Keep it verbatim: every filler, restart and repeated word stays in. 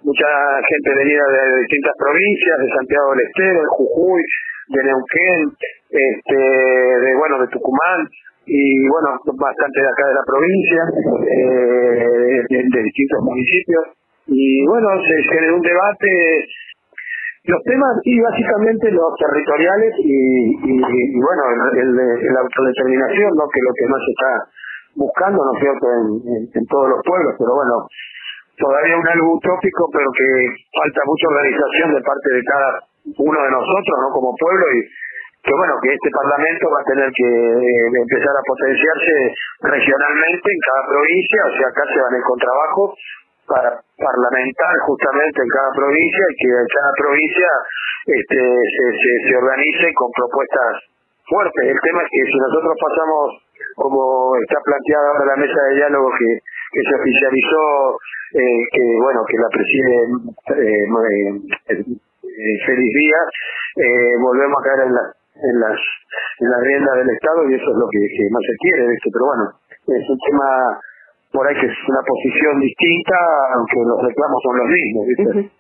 mucha gente venida de distintas provincias, de Santiago del Estero, de Jujuy, de Neuquén, este, de bueno, de Tucumán, y bueno, bastante de acá de la provincia, eh, de, de distintos municipios, y bueno, se generó un debate. Los temas, y básicamente los territoriales y, y, y bueno, el, el, el autodeterminación, ¿no? Que es lo que más se está buscando, ¿no es cierto?, en, en, en todos los pueblos, pero bueno, todavía un algo utópico, pero que falta mucha organización de parte de cada uno de nosotros, ¿no?, como pueblo, y que bueno, que este Parlamento va a tener que eh, empezar a potenciarse regionalmente en cada provincia, o sea, acá se van a ir con trabajo para parlamentar justamente en cada provincia y que en cada provincia este, se, se, se organice con propuestas fuertes. El tema es que si nosotros pasamos, como está planteada ahora la mesa de diálogo que, que se oficializó, eh, que bueno, que la preside eh, eh, eh, Félix Díaz, eh, volvemos a caer en, la, en las en la rienda del Estado y eso es lo que, que más se quiere, ¿viste? Pero bueno, es un tema por ahí que es una posición distinta, aunque los reclamos son los mismos, ¿viste? Uh-huh.